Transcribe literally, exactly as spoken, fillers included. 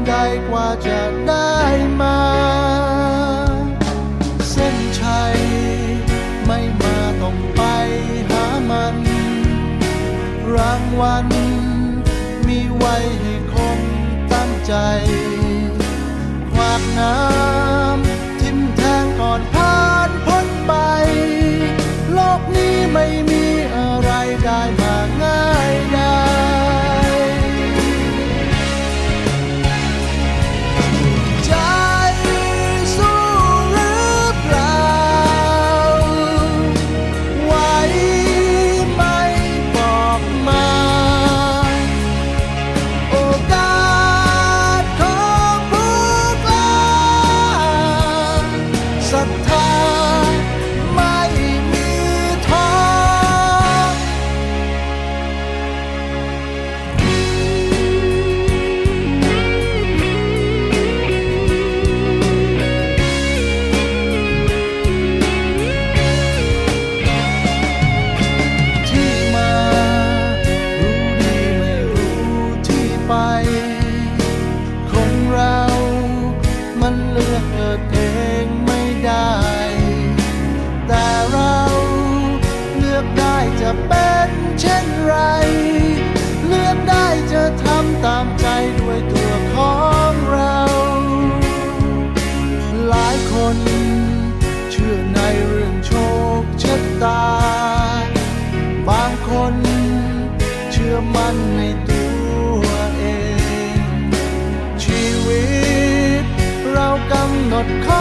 ใดกว่าจะได้มาเส้นชัยไม่มาต้องไปหามันรางวัลมีไว้ให้คนตั้งใจขวากน้ำทิ่มแทงก่อนผ่านพ้นไปโลกนี้ไม่มีอะไรได้มาง่ายได้ใจสู้หรือเปล่าไหวไหมบอกมาโอกาสของผู้กล้าศรัทธาไม่มีท้อที่มารู้ดีไม่รู้ที่ไปคนเรามันเลือกเกิดเองไม่ได้แต่เราเลือกได้จะเป็นเช่นไรเลือกได้จะทำตามใจด้วยตัวของเราหลายคนเชื่อในเรื่องโชคชะตาบางคนเชื่อมั่นในตัวเองชีวิตเรากำหนดข